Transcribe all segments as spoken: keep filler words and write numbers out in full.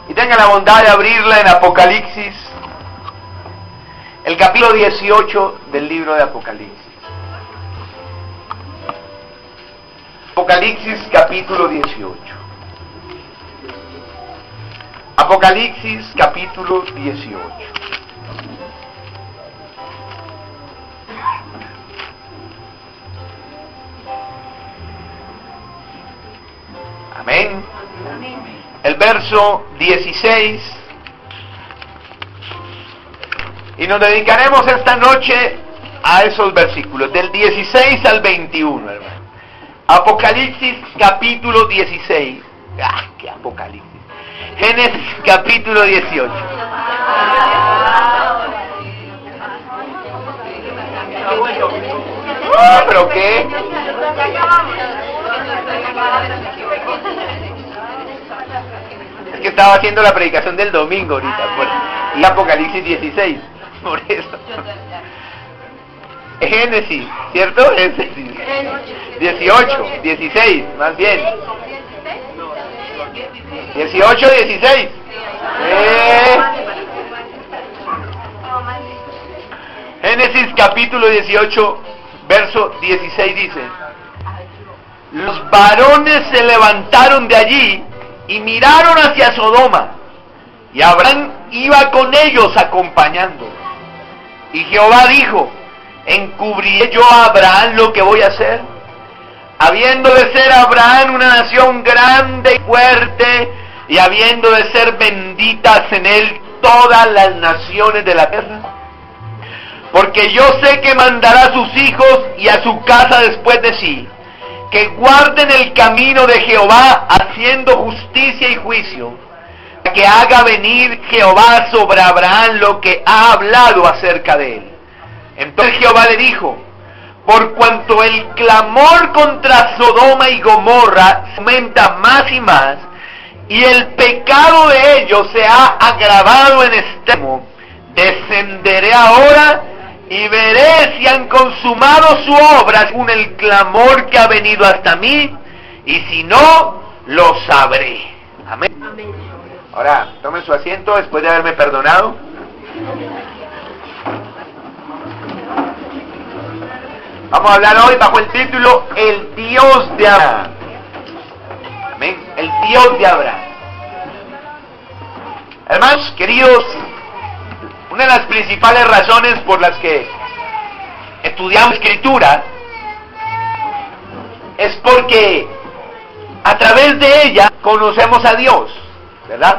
y tenga la bondad de abrirla en Apocalipsis, el capítulo dieciocho del libro de Apocalipsis. Apocalipsis capítulo dieciocho. Apocalipsis capítulo dieciocho. Amén. El verso dieciséis. Y nos dedicaremos esta noche a esos versículos, del dieciséis al veintiuno, hermano. Apocalipsis capítulo dieciséis. ¡Ah, qué Apocalipsis! Génesis capítulo dieciocho. ¡Ah, pero qué! Es que estaba haciendo la predicación del domingo ahorita, por, y Apocalipsis dieciséis, por eso. Génesis, ¿cierto? Génesis. dieciocho, dieciséis, más bien. dieciocho, dieciséis. Eh. Génesis capítulo dieciocho, verso dieciséis dice: los varones se levantaron de allí y miraron hacia Sodoma, y Abraham iba con ellos acompañando. Y Jehová dijo: ¿encubriré yo a Abraham lo que voy a hacer? Habiendo de ser Abraham una nación grande y fuerte, y habiendo de ser benditas en él todas las naciones de la tierra. Porque yo sé que mandará a sus hijos y a su casa después de sí, que guarden el camino de Jehová, haciendo justicia y juicio, que haga venir Jehová sobre Abraham lo que ha hablado acerca de él. Entonces Jehová le dijo: por cuanto el clamor contra Sodoma y Gomorra aumenta más y más, y el pecado de ellos se ha agravado en extremo, descenderé ahora y veré si han consumado su obra según el clamor que ha venido hasta mí, y si no, lo sabré. Amén. Amén. Ahora, tomen su asiento después de haberme perdonado. Vamos a hablar hoy bajo el título El Dios de Abraham. Amén. El Dios de Abraham. Hermanos queridos, una de las principales razones por las que estudiamos Escritura es porque a través de ella conocemos a Dios, ¿verdad?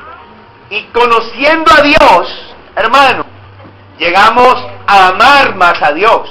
Y conociendo a Dios, hermano, llegamos a amar más a Dios.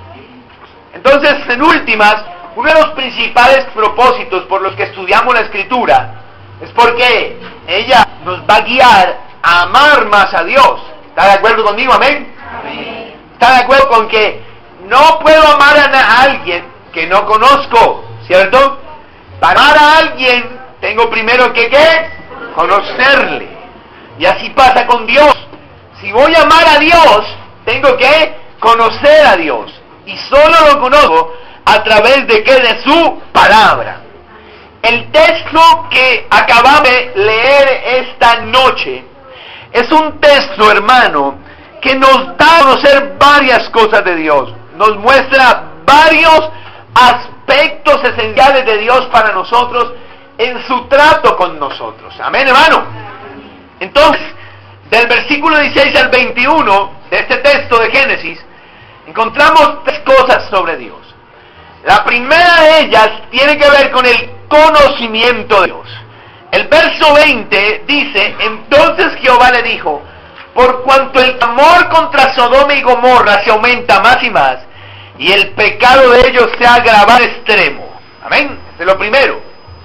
Entonces, en últimas, uno de los principales propósitos por los que estudiamos la Escritura es porque ella nos va a guiar a amar más a Dios. ¿Está de acuerdo conmigo? Amén. Amén. ¿Está de acuerdo con que no puedo amar a, a alguien que no conozco, ¿cierto? Para amar a alguien tengo primero que ¿qué? Conocerle. Y así pasa con Dios. Si voy a amar a Dios, tengo que conocer a Dios. Y solo lo conozco a través de qué? De su palabra. El texto que acabamos de leer esta noche es un texto, hermano, que nos da a conocer varias cosas de Dios. Nos muestra varios aspectos esenciales de Dios para nosotros en su trato con nosotros. Amén, hermano. Entonces, del versículo dieciséis al veintiuno de este texto de Génesis, encontramos tres cosas sobre Dios. La primera de ellas tiene que ver con el conocimiento de Dios. El verso veinte dice: entonces Jehová le dijo: por cuanto el clamor contra Sodoma y Gomorra se aumenta más y más, y el pecado de ellos se ha agravado extremo. Amén. Este es lo primero.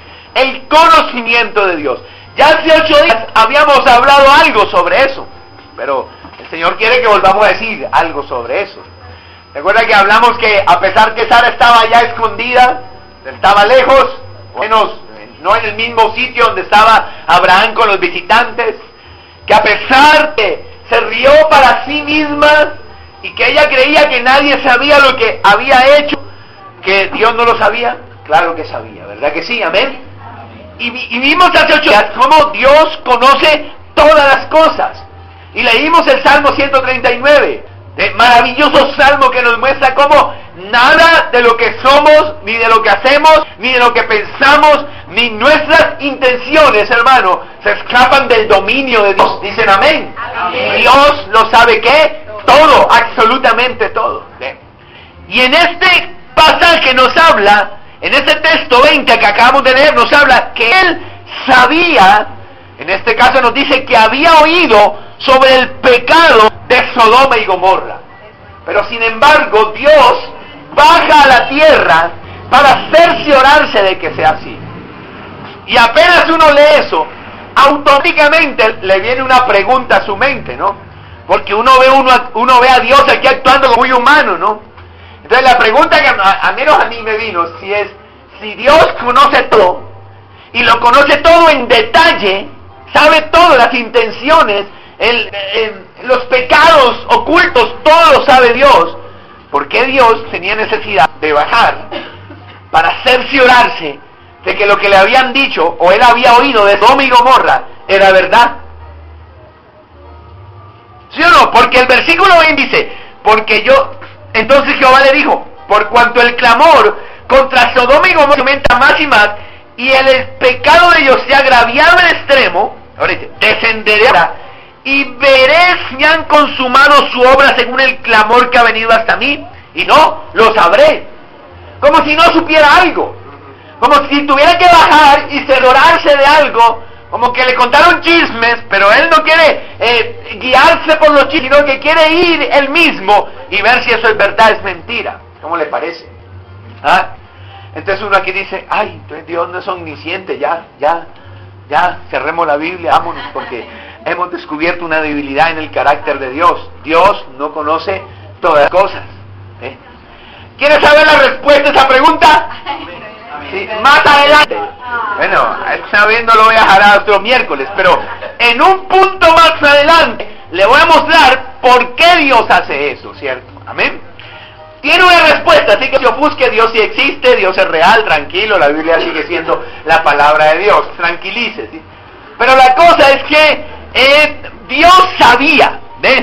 El conocimiento de Dios. Ya hace ocho días habíamos hablado algo sobre eso, pero el Señor quiere que volvamos a decir algo sobre eso. Recuerda que hablamos que a pesar que Sara estaba ya escondida, estaba lejos, o menos no en el mismo sitio donde estaba Abraham con los visitantes, que a pesar que se rió para sí misma y que ella creía que nadie sabía lo que había hecho, que Dios no lo sabía, claro que sabía, ¿verdad que sí? Amén. Y, y vimos hace ocho días cómo Dios conoce todas las cosas. Y leímos el Salmo ciento treinta y nueve, de maravilloso salmo que nos muestra cómo nada de lo que somos, ni de lo que hacemos, ni de lo que pensamos, ni nuestras intenciones, hermano, se escapan del dominio de Dios. Dicen amén. Amén. Dios lo sabe ¿qué? Todo, absolutamente todo. ¿Ve? Y en este pasaje nos habla, en este texto veinte que acabamos de leer, nos habla que Él sabía, en este caso nos dice que había oído sobre el pecado de Sodoma y Gomorra. Pero sin embargo, Dios baja a la tierra para cerciorarse de que sea así. Y apenas uno lee eso, automáticamente le viene una pregunta a su mente, ¿no? Porque uno ve, uno, uno ve a Dios aquí actuando como muy humano, ¿no? Entonces la pregunta que a, a menos a mí me vino, si es, si Dios conoce todo, y lo conoce todo en detalle, sabe todas las intenciones, el, el, los pecados ocultos, todo lo sabe Dios, ¿por qué Dios tenía necesidad de bajar para cerciorarse de que lo que le habían dicho, o él había oído de Sodoma y Gomorra, era verdad? ¿Sí o no? Porque el versículo veinte dice, porque yo, entonces Jehová le dijo, por cuanto el clamor contra Sodoma y Gomorra aumenta más y más, y el, el pecado de ellos se ha agraviado en extremo, ahorita, descenderé ahora, y veré si han consumado su obra según el clamor que ha venido hasta mí, y no, lo sabré, como si no supiera algo, como si tuviera que bajar y cerciorarse de algo, como que le contaron chismes, pero él no quiere eh, guiarse por los chismes, sino que quiere ir él mismo y ver si eso es verdad, es mentira. ¿Cómo le parece? ¿Ah? Entonces uno aquí dice, ay, entonces Dios no es omnisciente, ya, ya, ya, cerremos la Biblia, vámonos, porque hemos descubierto una debilidad en el carácter de Dios. Dios no conoce todas las cosas. ¿Eh? ¿Quieres saber la respuesta a esa pregunta? Sí, más adelante. Bueno, esta vez no lo voy a dejar a otro miércoles, pero en un punto más adelante le voy a mostrar por qué Dios hace eso, ¿cierto? Amén. Tiene una respuesta, así que se ofusque, Dios sí existe, Dios es real, tranquilo, la Biblia sigue siendo la palabra de Dios, tranquilice, ¿sí? Pero la cosa es que eh, Dios sabía, ¿ves?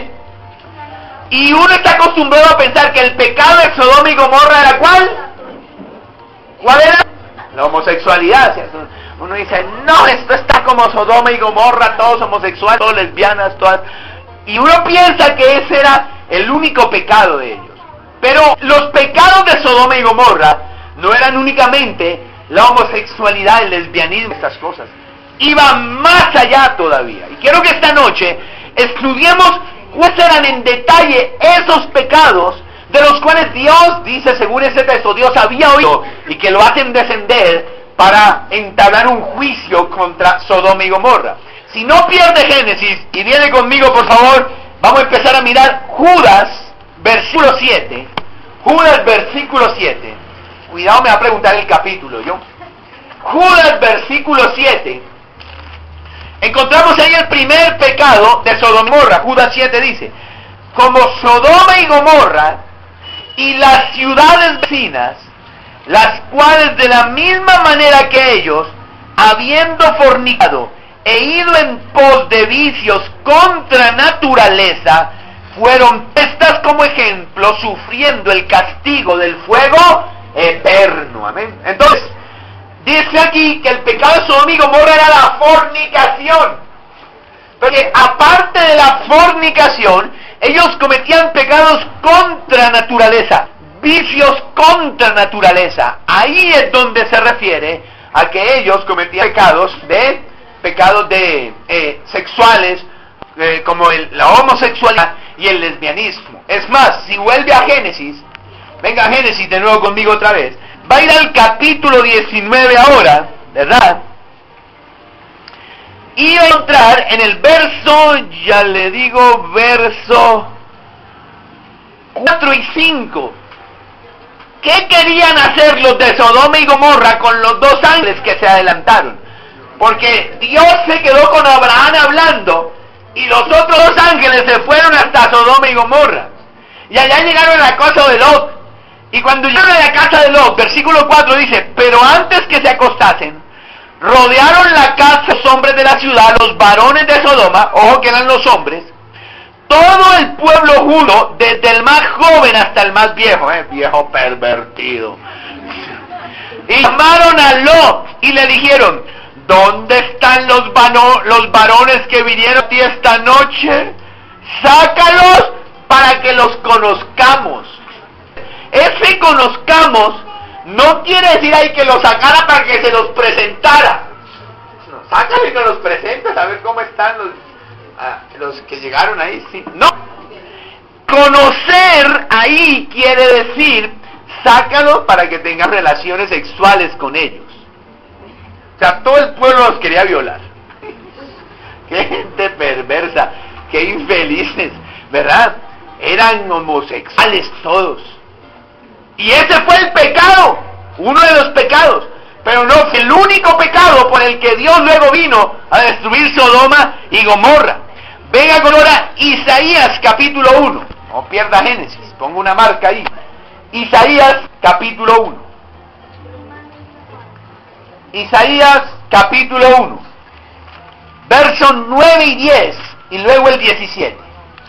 Y uno está acostumbrado a pensar que el pecado de Sodoma y Gomorra era ¿cuál? ¿Cuál era? La homosexualidad, ¿cierto? Uno dice, no, esto está como Sodoma y Gomorra, todos homosexuales, todas lesbianas, todas... Y uno piensa que ese era el único pecado de ellos. Pero los pecados de Sodoma y Gomorra no eran únicamente la homosexualidad, el lesbianismo, estas cosas. Iban más allá todavía. Y quiero que esta noche estudiemos cuáles eran en detalle esos pecados de los cuales Dios, dice según ese texto, Dios había oído y que lo hacen descender para entablar un juicio contra Sodoma y Gomorra. Si no pierde Génesis y viene conmigo por favor, vamos a empezar a mirar Judas, versículo siete. Judas, versículo siete. Cuidado, me va a preguntar el capítulo, ¿yo? Judas, versículo siete. Encontramos ahí el primer pecado de Sodoma y Gomorra. Judas siete dice, como Sodoma y Gomorra y las ciudades vecinas, las cuales de la misma manera que ellos, habiendo fornicado e ido en pos de vicios contra naturaleza, fueron puestas como ejemplo, sufriendo el castigo del fuego eterno. Amén. Entonces, dice aquí que el pecado de Sodoma y Gomorra era la fornicación. Porque aparte de la fornicación, ellos cometían pecados contra naturaleza, vicios contra naturaleza. Ahí es donde se refiere a que ellos cometían pecados de pecados de eh, sexuales, eh, como el, la homosexualidad y el lesbianismo. Es más, si vuelve a Génesis, venga a Génesis de nuevo conmigo otra vez, va a ir al capítulo diecinueve ahora, ¿verdad? Y va a entrar en el verso, ya le digo, verso cuatro y cinco. ¿Qué querían hacer los de Sodoma y Gomorra con los dos ángeles que se adelantaron? Porque Dios se quedó con Abraham hablando y los otros dos ángeles se fueron hasta Sodoma y Gomorra. Y allá llegaron a la casa de Lot. Y cuando llegaron a la casa de Lot, versículo cuatro dice, pero antes que se acostasen, rodearon la casa los hombres de la ciudad, los varones de Sodoma, ojo que eran los hombres, todo el pueblo judío, desde el más joven hasta el más viejo, eh, viejo pervertido. Y llamaron a Lot y le dijeron, ¿dónde están los, vano, los varones que vinieron a ti esta noche? Sácalos para que los conozcamos. Ese conozcamos no quiere decir ahí que los sacara para que se los presentara. No, sácale que los presentes a ver cómo están los, ah, los que llegaron ahí. Sí. No. Conocer ahí quiere decir, sácalos para que tengan relaciones sexuales con ellos. O sea, todo el pueblo los quería violar. Qué gente perversa, qué infelices, ¿verdad? Eran homosexuales todos. Y ese fue el pecado, uno de los pecados, pero no fue el único pecado por el que Dios luego vino a destruir Sodoma y Gomorra. Venga con ahora Isaías capítulo uno, no pierda Génesis, pongo una marca ahí. Isaías capítulo uno. Isaías capítulo uno, versos nueve y diez, y luego el diecisiete.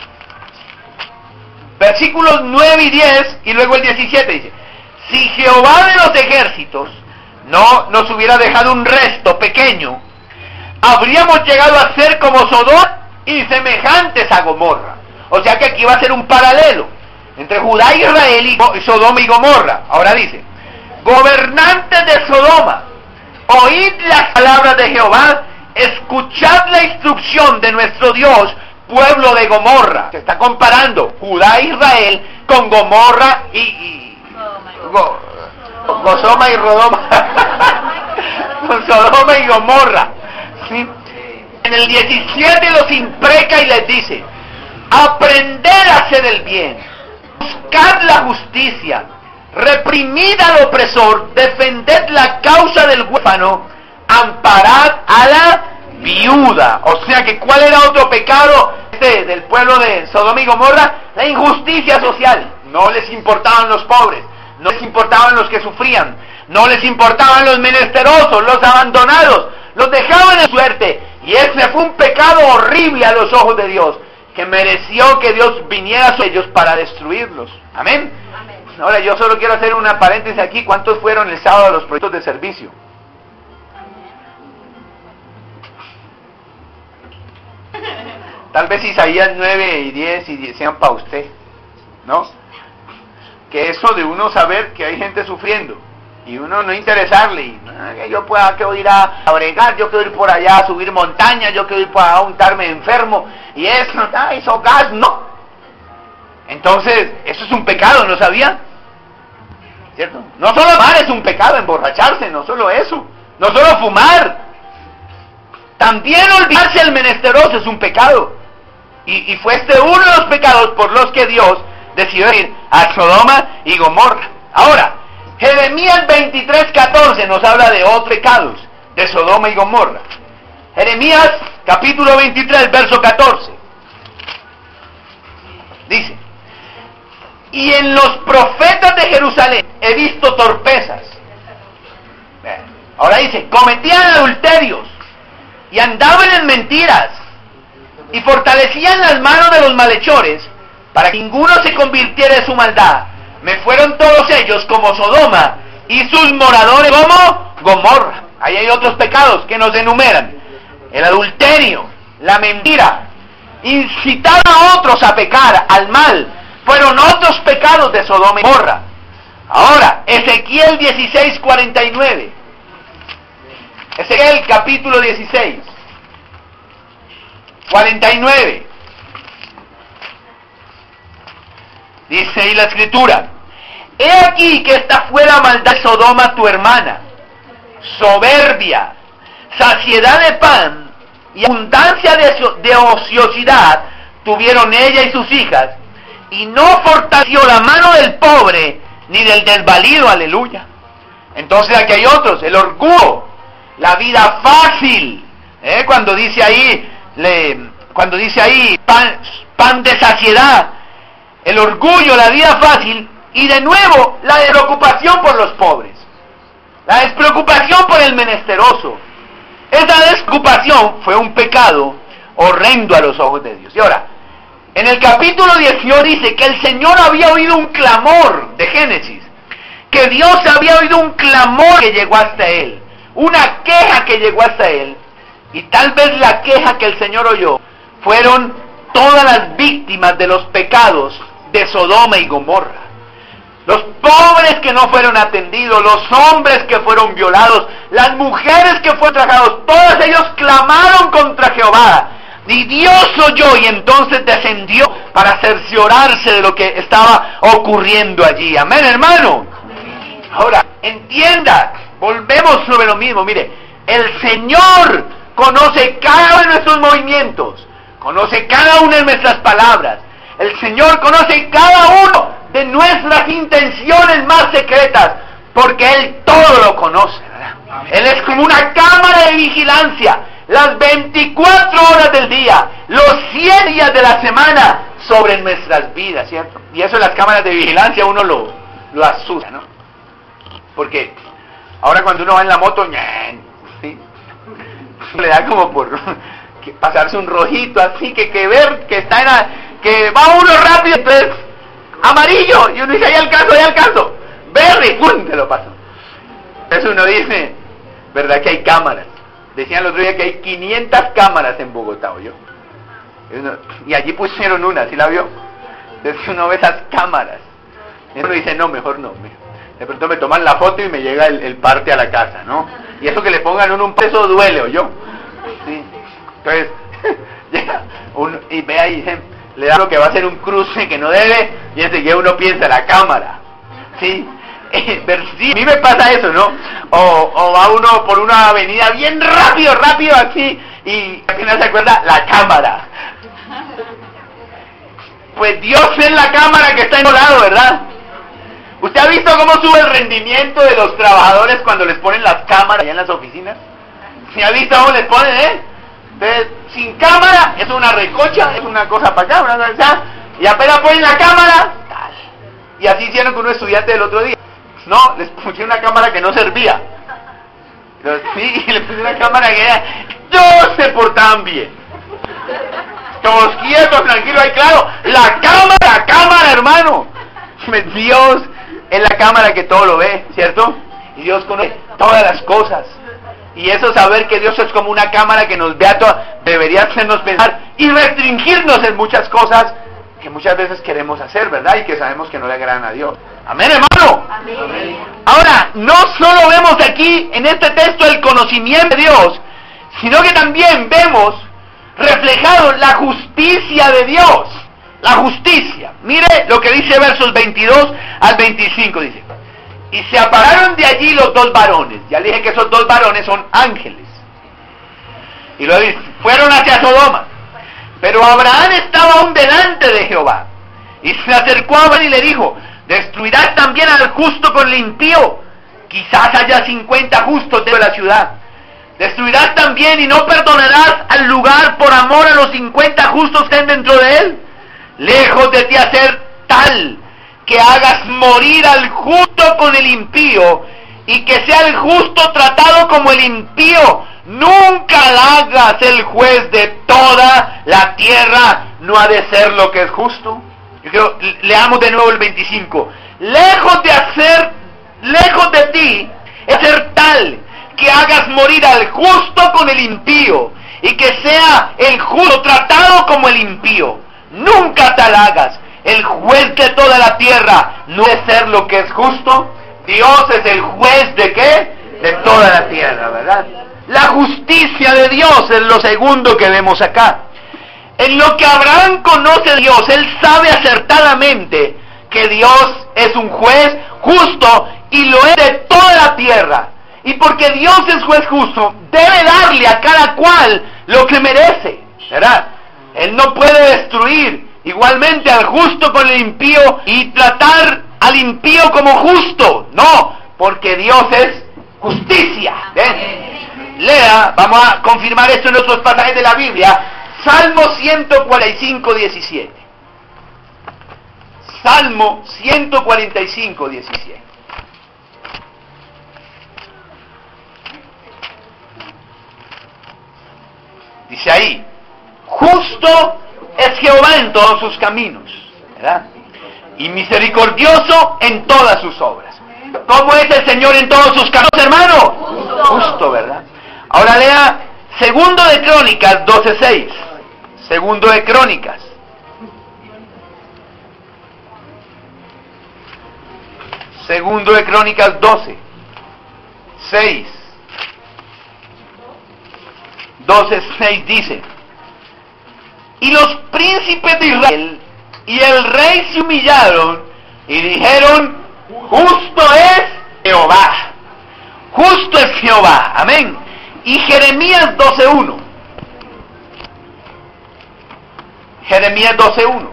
Versículos nueve y diez, y luego el diecisiete dice, si Jehová de los ejércitos no nos hubiera dejado un resto pequeño, habríamos llegado a ser como Sodoma y semejantes a Gomorra. O sea que aquí va a ser un paralelo entre Judá e Israel y Sodoma y Gomorra. Ahora dice, gobernantes de Sodoma, oíd las palabras de Jehová, escuchad la instrucción de nuestro Dios, pueblo de Gomorra. Se está comparando Judá e Israel con Gomorra y, y Go, Gozoma y Rodoma con Sodoma y Gomorra, ¿sí? En el diecisiete los impreca y les dice, aprended a hacer el bien, buscad la justicia, reprimid al opresor, defended la causa del huérfano, amparad a la viuda. O sea que ¿cuál era otro pecado este del pueblo de Sodoma y Gomorra? La injusticia social. No les importaban los pobres, no les importaban los que sufrían, no les importaban los menesterosos, los abandonados, los dejaban en suerte. Y ese fue un pecado horrible a los ojos de Dios, que mereció que Dios viniera a ellos para destruirlos. Amén. Amén. Ahora yo solo quiero hacer una paréntesis aquí. ¿Cuántos fueron el sábado a los proyectos de servicio? Tal vez Isaías nueve y diez y diez sean para usted, ¿no? Que eso de uno saber que hay gente sufriendo y uno no interesarle, y, ah, que yo pueda que ir a, a bregar, yo quiero ir por allá a subir montañas, yo quiero ir por allá a untarme enfermo, y eso, ah, eso gas, no. Entonces, eso es un pecado, ¿no sabía? ¿Cierto? No solo fumar es un pecado, emborracharse, no solo eso, no solo fumar, también olvidarse del menesteroso es un pecado. Y, y fue este uno de los pecados por los que Dios decidió ir a Sodoma y Gomorra. Ahora, Jeremías veintitrés catorce nos habla de otros pecados de Sodoma y Gomorra. Jeremías capítulo veintitrés, verso catorce. Dice, y en los profetas de Jerusalén he visto torpezas. Ahora dice, cometían adulterios y andaban en mentiras y fortalecían las manos de los malhechores para que ninguno se convirtiera en su maldad. Me fueron todos ellos como Sodoma y sus moradores como Gomorra. Ahí hay otros pecados que nos enumeran: el adulterio, la mentira, incitar a otros a pecar, al mal. Fueron otros pecados de Sodoma y Gomorra. Ahora, Ezequiel dieciséis cuarenta y nueve. Ezequiel capítulo dieciséis, cuarenta y nueve. Dice ahí la escritura: he aquí que esta fue la maldad de Sodoma tu hermana, soberbia, saciedad de pan y abundancia de, de ociosidad tuvieron ella y sus hijas, y no fortaleció la mano del pobre ni del desvalido. Aleluya. Entonces aquí hay otros: el orgullo, la vida fácil, ¿eh? cuando dice ahí le, cuando dice ahí pan, pan de saciedad, el orgullo, la vida fácil, y de nuevo la despreocupación por los pobres, la despreocupación por el menesteroso, Esa desocupación fue un pecado horrendo a los ojos de Dios. Y ahora, en el capítulo dieciocho dice que el Señor había oído un clamor de Génesis, que Dios había oído un clamor que llegó hasta él, una queja que llegó hasta él, y tal vez la queja que el Señor oyó fueron todas las víctimas de los pecados de Sodoma y Gomorra. Los pobres que no fueron atendidos, los hombres que fueron violados, las mujeres que fueron trajados, todos ellos clamaron contra Jehová. Y Dios oyó y entonces descendió para cerciorarse de lo que estaba ocurriendo allí. Amén, hermano. Ahora, entienda, volvemos sobre lo mismo. Mire, el Señor conoce cada uno de nuestros movimientos, conoce cada una de nuestras palabras. El Señor conoce cada uno de nuestras intenciones más secretas, porque Él todo lo conoce, ¿verdad? Él es como una cámara de vigilancia, las veinticuatro horas del día, los cien días de la semana, sobre nuestras vidas, ¿cierto? Y eso en las cámaras de vigilancia uno lo, lo asusta, ¿no? Porque ahora cuando uno va en la moto, ¿sí? Le da como por pasarse un rojito así, que, que ver que está en la, que va uno rápido, entonces amarillo, y uno dice, ahí alcanzo, ahí alcanzo, verde, ¡pum!, te lo paso. Entonces uno dice, ¿verdad que hay cámaras? Decían el otro día que hay quinientas cámaras en Bogotá, ¿oyó? Y allí pusieron una, ¿sí la vio? Entonces uno ve esas cámaras, y uno dice, no, mejor no, de pronto me toman la foto y me llega el, el parte a la casa, ¿no? Y eso que le pongan uno un peso duele, ¿oyó? Sí. Entonces, llega uno y ve ahí, le da lo que va a ser un cruce que no debe, y enseguida uno piensa, la cámara, ¿sí? Sí, a mí me pasa eso, ¿no? O, o va uno por una avenida bien rápido, rápido así, y al final se acuerda, la cámara. Pues Dios es la cámara que está en un lado, ¿verdad? ¿Usted ha visto cómo sube el rendimiento de los trabajadores cuando les ponen las cámaras allá en las oficinas? ¿Sí ha visto cómo les ponen, eh? Entonces, sin cámara, es una recocha, es una cosa para acá, una cosa allá, y apenas ponen la cámara, tal. Y así hicieron con un estudiante del otro día. No, les pusieron una cámara que no servía. Entonces, sí, y le pusieron una cámara que era, todos se portaban bien. Todos quietos, tranquilos, ahí claro, la cámara, la cámara, hermano. Dios es la cámara que todo lo ve, ¿cierto? Y Dios conoce todas las cosas. Y eso, saber que Dios es como una cámara que nos ve a todas, debería hacernos pensar y restringirnos en muchas cosas que muchas veces queremos hacer, ¿verdad? Y que sabemos que no le agradan a Dios. Amén, hermano. Amén. Ahora, no solo vemos aquí en este texto el conocimiento de Dios, sino que también vemos reflejado la justicia de Dios. La justicia. Mire lo que dice versos veintidós al veinticinco, dice: y se apararon de allí los dos varones. Ya le dije que esos dos varones son ángeles. Y luego dice, fueron hacia Sodoma. Pero Abraham estaba aún delante de Jehová. Y se acercó a Abraham y le dijo: ¿destruirás también al justo con el impío? Quizás haya cincuenta justos dentro de la ciudad. ¿Destruirás también y no perdonarás al lugar por amor a los cincuenta justos que estén dentro de él? Lejos de ti hacer tal que hagas morir al justo con el impío, y que sea el justo tratado como el impío. Nunca la hagas el juez de toda la tierra, no ha de ser lo que es justo. Yo quiero, leamos de nuevo el veinticinco. Lejos de hacer, lejos de ti, es ser tal que hagas morir al justo con el impío, y que sea el justo tratado como el impío. Nunca tal hagas. El juez de toda la tierra no debe ser lo que es justo. Dios es el juez de ¿qué? De toda la tierra, ¿verdad? La justicia de Dios es lo segundo que vemos acá. En lo que Abraham conoce a Dios, él sabe acertadamente que Dios es un juez justo y lo es de toda la tierra. Y porque Dios es juez justo, debe darle a cada cual lo que merece, ¿verdad? Él no puede destruir igualmente al justo con el impío y tratar al impío como justo. No, porque Dios es justicia. ¿Ven? Lea, vamos a confirmar esto en otros pasajes de la Biblia. Salmo ciento cuarenta y cinco, diecisiete. Salmo ciento cuarenta y cinco, diecisiete. Dice ahí, justo es Jehová en todos sus caminos, ¿verdad? Y misericordioso en todas sus obras. ¿Cómo es el Señor en todos sus caminos, hermano? Justo, Justo, ¿verdad? Ahora lea Segundo de Crónicas doce seis. Segundo de Crónicas. Segundo de Crónicas doce seis. doce seis dice: y los príncipes de Israel y el rey se humillaron y dijeron: justo es Jehová, justo es Jehová, amén. Y Jeremías doce uno, Jeremías doce uno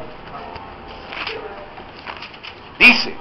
dice: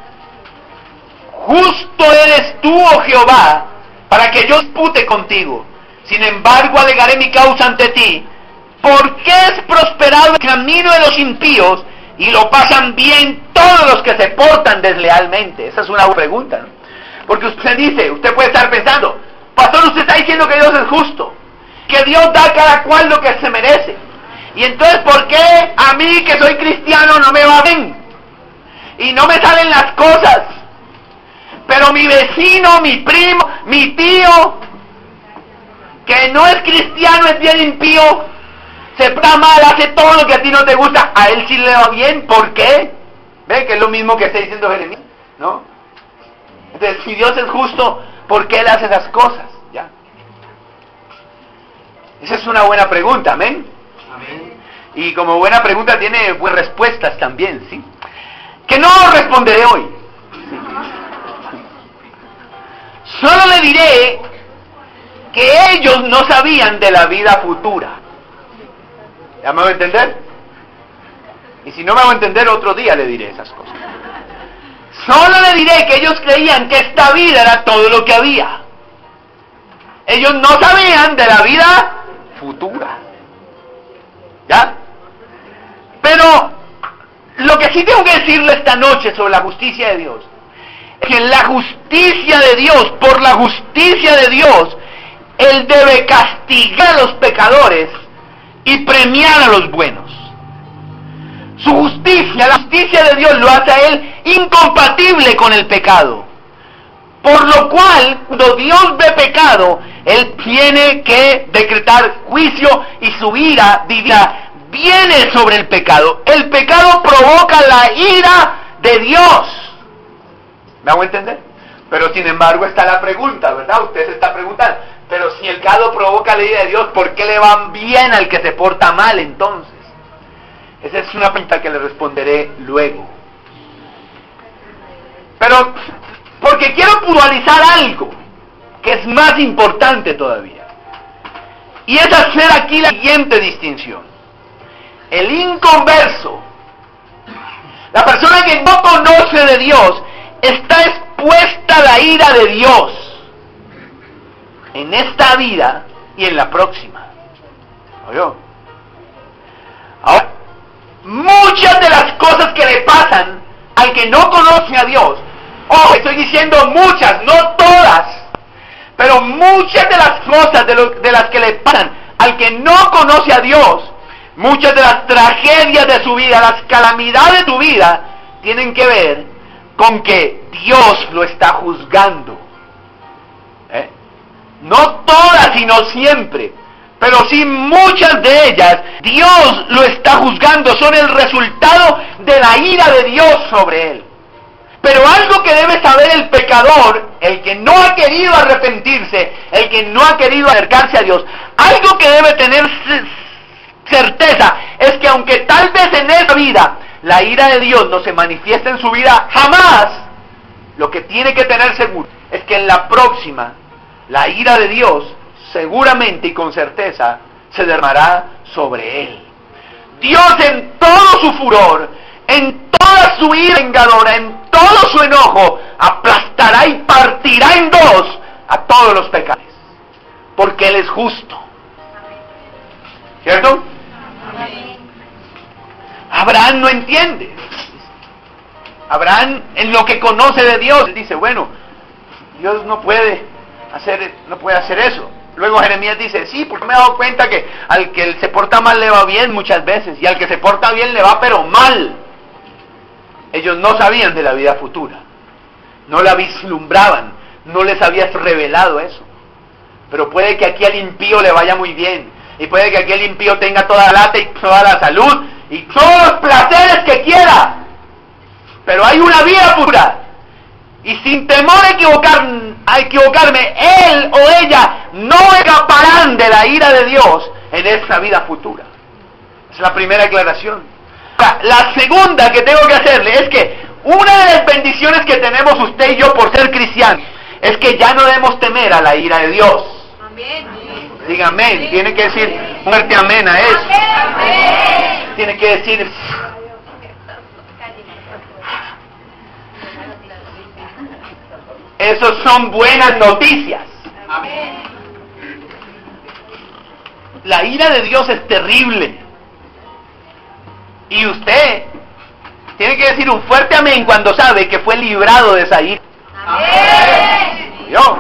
justo eres tú, oh Jehová, para que yo dispute contigo. Sin embargo, alegaré mi causa ante ti. ¿Por qué es prosperado el camino de los impíos y lo pasan bien todos los que se portan deslealmente? Esa es una buena pregunta, ¿no? Porque usted dice, usted puede estar pensando: pastor, usted está diciendo que Dios es justo, que Dios da a cada cual lo que se merece. Y entonces, ¿por qué a mí, que soy cristiano, no me va bien? Y no me salen las cosas. Pero mi vecino, mi primo, mi tío, que no es cristiano, es bien impío, se porta mal, hace todo lo que a ti no te gusta, a él sí le va bien. ¿Por qué? ¿Ve? Que es lo mismo que está diciendo Jeremías, ¿no? Entonces, si Dios es justo, ¿por qué él hace esas cosas? ¿Ya? Esa es una buena pregunta, ¿amén? Amén. Y como buena pregunta tiene buenas respuestas también, ¿sí? Que no responderé hoy. ¿Sí? Solo le diré que ellos no sabían de la vida futura. ¿Ya me voy a entender? Y si no me voy a entender, otro día le diré esas cosas. Solo le diré que ellos creían que esta vida era todo lo que había. Ellos no sabían de la vida futura. ¿Ya? Pero lo que sí tengo que decirle esta noche sobre la justicia de Dios, es que la justicia de Dios, por la justicia de Dios, Él debe castigar a los pecadores y premiar a los buenos. Su justicia, la justicia de Dios, lo hace a Él incompatible con el pecado. Por lo cual, cuando Dios ve pecado, Él tiene que decretar juicio y su ira divina viene sobre el pecado. El pecado provoca la ira de Dios. ¿Me hago entender? Pero sin embargo está la pregunta, ¿verdad? Usted se está preguntando, pero si el pecado provoca la ira de Dios, ¿por qué le van bien al que se porta mal entonces? Esa es una pregunta que le responderé luego. Pero, porque quiero puntualizar algo que es más importante todavía. Y es hacer aquí la siguiente distinción. El inconverso, la persona que no conoce de Dios, está expuesta a la ira de Dios en esta vida y en la próxima. ¿Oyó? Ahora, muchas de las cosas que le pasan al que no conoce a Dios, ojo, estoy diciendo muchas, no todas, pero muchas de las cosas de, lo, de las que le pasan al que no conoce a Dios, muchas de las tragedias de su vida, las calamidades de tu vida, tienen que ver con que Dios lo está juzgando. ¿Eh? No todas, sino siempre, pero sí muchas de ellas, Dios lo está juzgando, son el resultado de la ira de Dios sobre él. Pero algo que debe saber el pecador, el que no ha querido arrepentirse, el que no ha querido acercarse a Dios, algo que debe tener certeza es que aunque tal vez en esta vida la ira de Dios no se manifiesta en su vida jamás, lo que tiene que tener seguro es que en la próxima la ira de Dios seguramente y con certeza se derramará sobre él. Dios en todo su furor, en toda su ira vengadora, en todo su enojo, aplastará y partirá en dos a todos los pecadores, porque Él es justo. ¿Cierto? Amén. Abraham no entiende. Abraham, en lo que conoce de Dios, dice, bueno, Dios no puede hacer, no puede hacer eso. Luego Jeremías dice, sí, porque me he dado cuenta que al que se porta mal le va bien muchas veces, y al que se porta bien le va pero mal. Ellos no sabían de la vida futura, no la vislumbraban, no les habías revelado eso. Pero puede que aquí al impío le vaya muy bien, y puede que aquí el impío tenga toda la lata y toda la salud, y todos los placeres que quiera. Pero hay una vida futura, y sin temor a, equivocar, a equivocarme, él o ella no escaparán de la ira de Dios en esa vida futura. Es la primera aclaración. La segunda que tengo que hacerle es que una de las bendiciones que tenemos usted y yo por ser cristianos es que ya no debemos temer a la ira de Dios. Amén. Diga amén. Tiene que decir fuerte amén a eso. Amén. Tiene que decir... Esos son buenas noticias. Amén. La ira de Dios es terrible. Y usted tiene que decir un fuerte amén cuando sabe que fue librado de esa ira. Amén. Yo.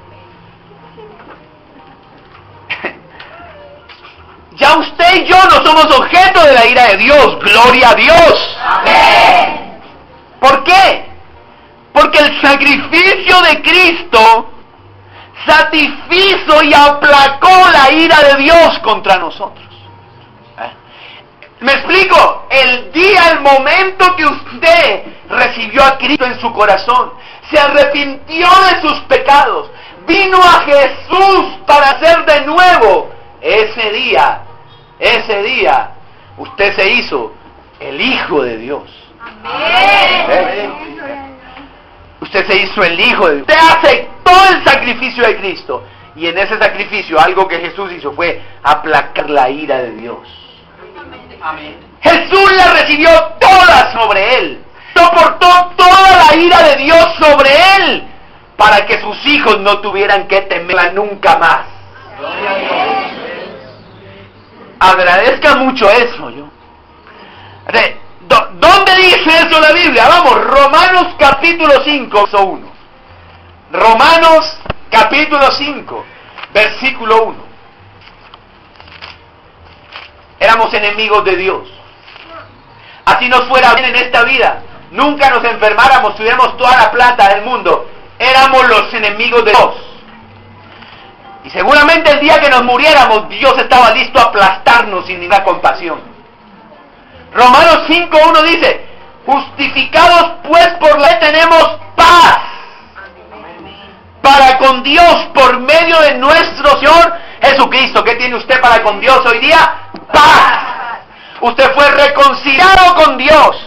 Ya usted y yo no somos objeto de la ira de Dios. Gloria a Dios. Amén. ¿Por qué? Porque el sacrificio de Cristo satisfizo y aplacó la ira de Dios contra nosotros. ¿Eh? ¿Me explico? El día, el momento que usted recibió a Cristo en su corazón, se arrepintió de sus pecados, vino a Jesús para ser de nuevo, ese día, ese día, usted se hizo el Hijo de Dios. Amén. ¿Eh? Usted se hizo el Hijo de Dios. Usted aceptó el sacrificio de Cristo. Y en ese sacrificio algo que Jesús hizo fue aplacar la ira de Dios. Amén. Jesús la recibió toda sobre Él. Soportó toda la ira de Dios sobre Él. Para que sus hijos no tuvieran que temerla nunca más. Agradezca mucho eso, yo. ¿Dónde dice eso la Biblia? Vamos, Romanos capítulo cinco, verso uno. Romanos capítulo cinco, versículo uno. Éramos enemigos de Dios. Así nos fuera bien en esta vida, nunca nos enfermáramos, tuviéramos toda la plata del mundo, éramos los enemigos de Dios. Y seguramente el día que nos muriéramos, Dios estaba listo a aplastarnos sin ninguna compasión. Romanos cinco uno dice, justificados pues por la ley tenemos paz para con Dios por medio de nuestro Señor Jesucristo. ¿Qué tiene usted para con Dios hoy día? Paz. Usted fue reconciliado con Dios.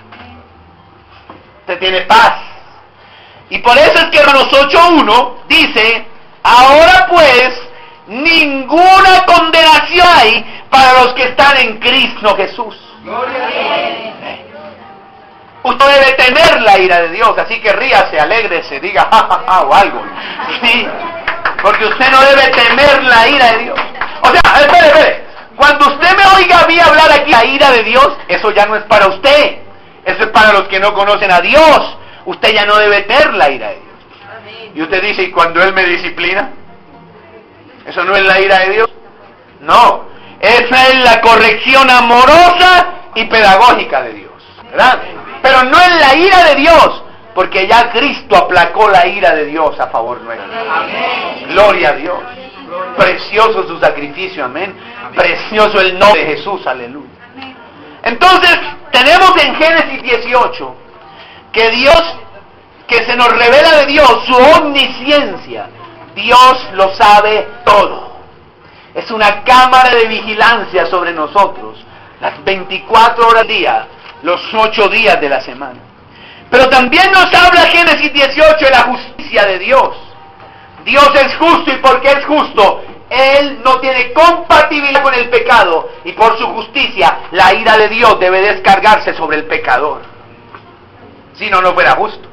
Usted tiene paz. Y por eso es que Romanos ocho uno dice, ahora pues ninguna condenación hay para los que están en Cristo Jesús. Gloria a Dios. Usted debe temer la ira de Dios, así que ríase, alégrese, diga ja, ja, ja, o algo. Sí, porque usted no debe temer la ira de Dios. O sea, espere, espere. Cuando usted me oiga a mí hablar aquí la ira de Dios, eso ya no es para usted. Eso es para los que no conocen a Dios. Usted ya no debe temer la ira de Dios. Y usted dice, ¿y cuando Él me disciplina? ¿Eso no es la ira de Dios? No. Esa es la corrección amorosa y pedagógica de Dios, ¿verdad? Pero no es la ira de Dios, porque ya Cristo aplacó la ira de Dios a favor nuestro. Amén. Gloria a Dios. Precioso su sacrificio, amén. Precioso el nombre de Jesús, aleluya. Entonces, tenemos en Génesis dieciocho que Dios, que se nos revela de Dios su omnisciencia. Dios lo sabe todo. Es una cámara de vigilancia sobre nosotros, las veinticuatro horas al día, los ocho días de la semana. Pero también nos habla Génesis dieciocho de la justicia de Dios. Dios es justo, y porque es justo, Él no tiene compatibilidad con el pecado, y por su justicia la ira de Dios debe descargarse sobre el pecador. Si no, no fuera justo.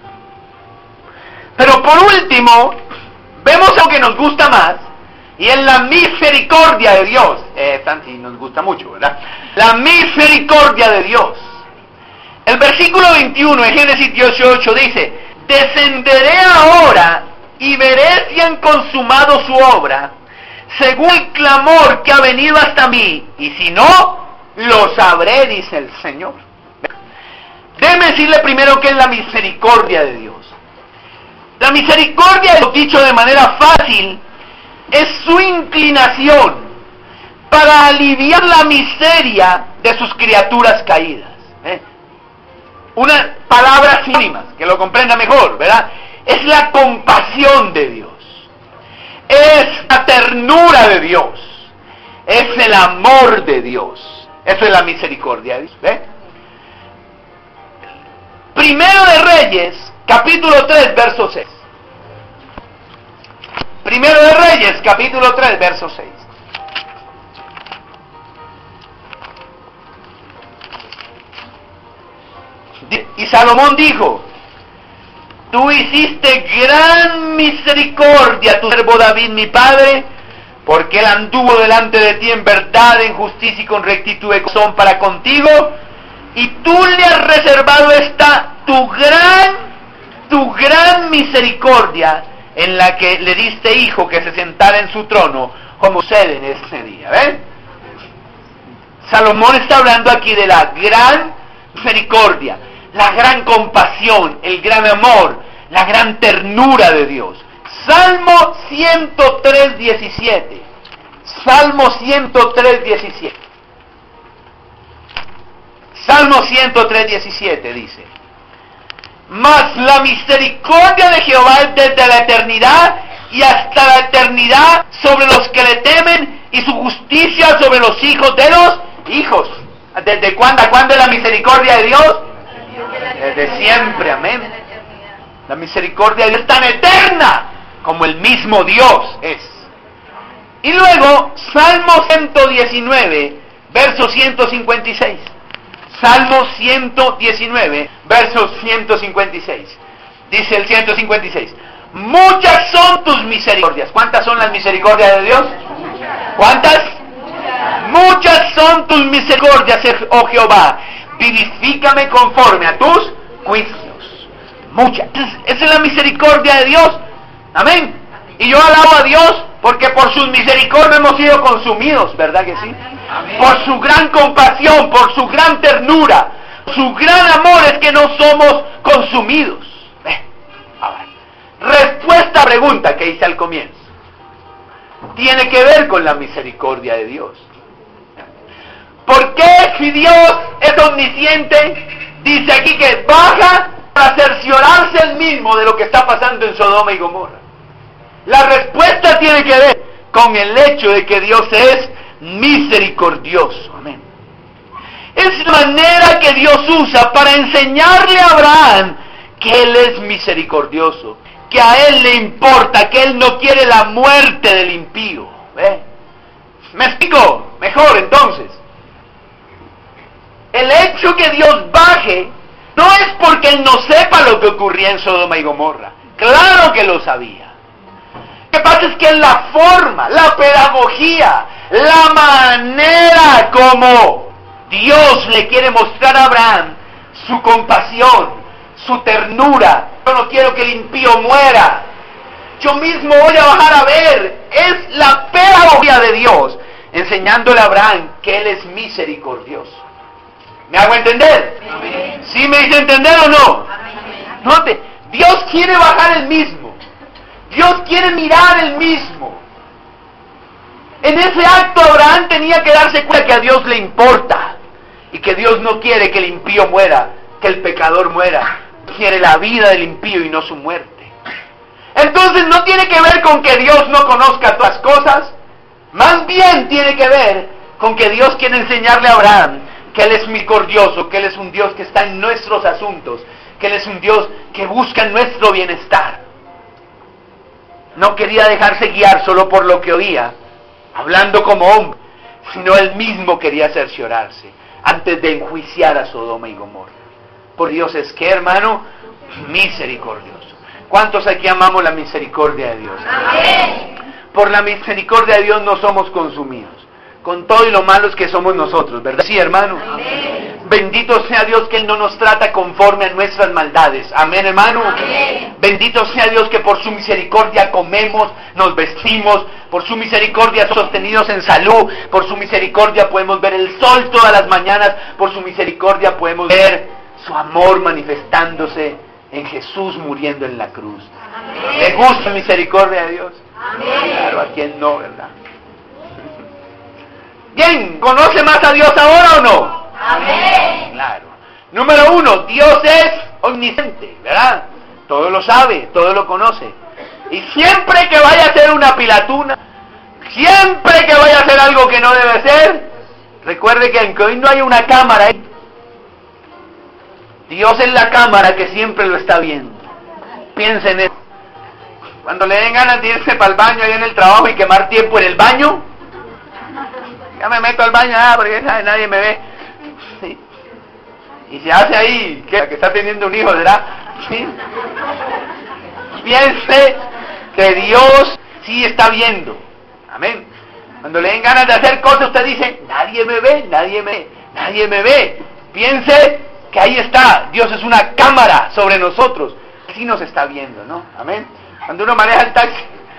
Pero por último, vemos algo que nos gusta más, y es la misericordia de Dios. Esta sí nos gusta mucho, ¿verdad? La misericordia de Dios. El versículo veintiuno de Génesis dieciocho dice, descenderé ahora y veré si han consumado su obra, según el clamor que ha venido hasta mí, y si no, lo sabré, dice el Señor. Déjeme decirle primero qué es la misericordia de Dios. La misericordia, dicho de manera fácil, es su inclinación para aliviar la miseria de sus criaturas caídas. ¿eh? Una palabra sinónima, que lo comprenda mejor, ¿verdad? Es la compasión de Dios, es la ternura de Dios, es el amor de Dios. Eso es la misericordia. ¿eh? Primero de Reyes, capítulo tres, verso seis. Primero de Reyes, capítulo tres, verso seis. Y Salomón dijo: tú hiciste gran misericordia a tu siervo David mi padre, porque él anduvo delante de ti en verdad, en justicia y con rectitud de corazón para contigo, y tú le has reservado esta tu gran, tu gran misericordia, en la que le diste hijo que se sentara en su trono, como sucede en ese día. ¿Ven? Salomón está hablando aquí de la gran misericordia, la gran compasión, el gran amor, la gran ternura de Dios. Salmo ciento tres, diecisiete. Salmo ciento tres, diecisiete. Salmo ciento tres, diecisiete dice: mas la misericordia de Jehová es desde la eternidad y hasta la eternidad sobre los que le temen, y su justicia sobre los hijos de los hijos. ¿Desde cuándo a cuándo es la misericordia de Dios? Desde siempre, amén. La misericordia de Dios es tan eterna como el mismo Dios es. Y luego, Salmo ciento diecinueve, verso ciento cincuenta y seis. Salmo ciento diecinueve, verso ciento cincuenta y seis. Dice el ciento cincuenta y seis: muchas son tus misericordias. ¿Cuántas son las misericordias de Dios? ¿Cuántas? Muchas son tus misericordias, oh Jehová. Vivifícame conforme a tus juicios. Muchas. Esa es la misericordia de Dios. Amén. Y yo alabo a Dios porque por sus misericordias hemos sido consumidos, ¿verdad que sí? Amén. Por su gran compasión, por su gran ternura, su gran amor es que no somos consumidos. Eh, ahora, respuesta a pregunta que hice al comienzo. Tiene que ver con la misericordia de Dios. ¿Por qué, si Dios es omnisciente, dice aquí que baja para cerciorarse él mismo de lo que está pasando en Sodoma y Gomorra? La respuesta tiene que ver con el hecho de que Dios es misericordioso. Amén. Es la manera que Dios usa para enseñarle a Abraham que Él es misericordioso, que a Él le importa, que Él no quiere la muerte del impío. ¿Eh? ¿Me explico? Mejor entonces. El hecho que Dios baje no es porque Él no sepa lo que ocurría en Sodoma y Gomorra. Claro que lo sabía. Lo que pasa es que en la forma, la pedagogía, la manera como Dios le quiere mostrar a Abraham su compasión, su ternura. Yo no quiero que el impío muera. Yo mismo voy a bajar a ver. Es la pedagogía de Dios enseñándole a Abraham que Él es misericordioso. ¿Me hago entender? Amén. ¿Sí me hice entender o no? Amén. Note, Dios quiere bajar el mismo. Dios quiere mirar el mismo. En ese acto Abraham tenía que darse cuenta que a Dios le importa y que Dios no quiere que el impío muera, que el pecador muera. Quiere la vida del impío y no su muerte. Entonces no tiene que ver con que Dios no conozca todas las cosas. Más bien tiene que ver con que Dios quiere enseñarle a Abraham que Él es misericordioso, que Él es un Dios que está en nuestros asuntos, que Él es un Dios que busca nuestro bienestar. No quería dejarse guiar solo por lo que oía, hablando como hombre, sino Él mismo quería cerciorarse antes de enjuiciar a Sodoma y Gomorra. Por Dios es que, hermano, misericordioso. ¿Cuántos aquí amamos la misericordia de Dios? Amén. Por la misericordia de Dios no somos consumidos, con todo y lo malos que somos nosotros, ¿verdad? Sí, hermano. Amén. Bendito sea Dios que Él no nos trata conforme a nuestras maldades. Amén, hermano. Amén. Bendito sea Dios que por su misericordia comemos, nos vestimos, por su misericordia sostenidos en salud, por su misericordia podemos ver el sol todas las mañanas, por su misericordia podemos ver su amor manifestándose en Jesús muriendo en la cruz. Amén. ¿Le gusta la misericordia de Dios? Amén. Claro, a quién no, ¿verdad? Bien, ¿conoce más a Dios ahora o no? Amén. Claro. Número uno, Dios es omnisciente, ¿verdad? Todo lo sabe, todo lo conoce. Y siempre que vaya a hacer una pilatuna, siempre que vaya a hacer algo que no debe ser, recuerde que aunque hoy no hay una cámara, Dios es la cámara que siempre lo está viendo. Piensen en eso. Cuando le den ganas de irse para el baño ahí en el trabajo y quemar tiempo en el baño, ya me meto al baño, ah, porque nadie me ve. Sí. Y se hace ahí, que, que está teniendo un hijo, ¿verdad? Sí. Piense que Dios sí está viendo. Amén. Cuando le den ganas de hacer cosas, usted dice, nadie me ve, nadie me, nadie me ve. Piense que ahí está, Dios es una cámara sobre nosotros. Sí nos está viendo, ¿no? Amén. Cuando uno maneja el taxi.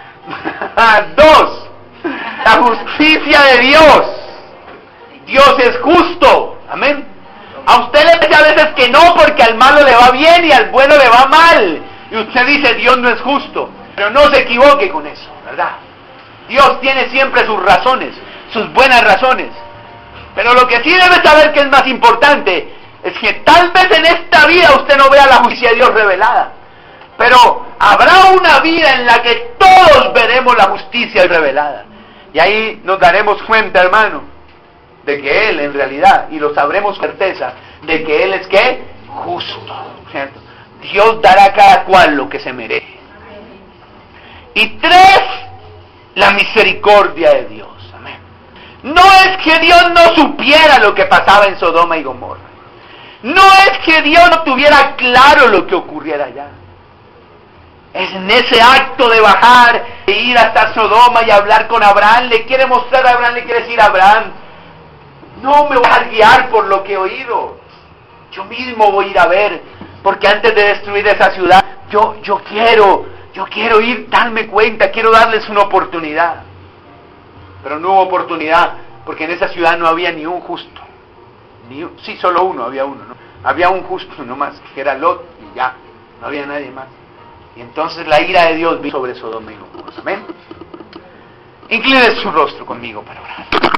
Dos, la justicia de Dios. Dios es justo. Amén. A usted le dice a veces que no porque al malo le va bien y al bueno le va mal. Y usted dice Dios no es justo. Pero no se equivoque con eso, ¿verdad? Dios tiene siempre sus razones, sus buenas razones. Pero lo que sí debe saber que es más importante es que tal vez en esta vida usted no vea la justicia de Dios revelada. Pero habrá una vida en la que todos veremos la justicia revelada. Y ahí nos daremos cuenta, hermano, de que Él en realidad, y lo sabremos con certeza, de que Él es ¿qué? Justo, ¿cierto? Dios dará a cada cual lo que se merece. Y tres, la misericordia de Dios. Amén. No es que Dios no supiera lo que pasaba en Sodoma y Gomorra. No es que Dios no tuviera claro lo que ocurriera allá. Es en ese acto de bajar, de ir hasta Sodoma y hablar con Abraham, le quiere mostrar a Abraham, le quiere decir a Abraham, no me voy a guiar por lo que he oído, yo mismo voy a ir a ver, porque antes de destruir esa ciudad, yo, yo quiero, yo quiero ir, darme cuenta, quiero darles una oportunidad. Pero no hubo oportunidad, porque en esa ciudad no había ni un justo, ni un, sí, solo uno, había uno, ¿no? Había un justo nomás, que era Lot, y ya, no había nadie más. Y entonces la ira de Dios vino sobre Sodoma y Gomorra. Amén. Incline su rostro conmigo para orar.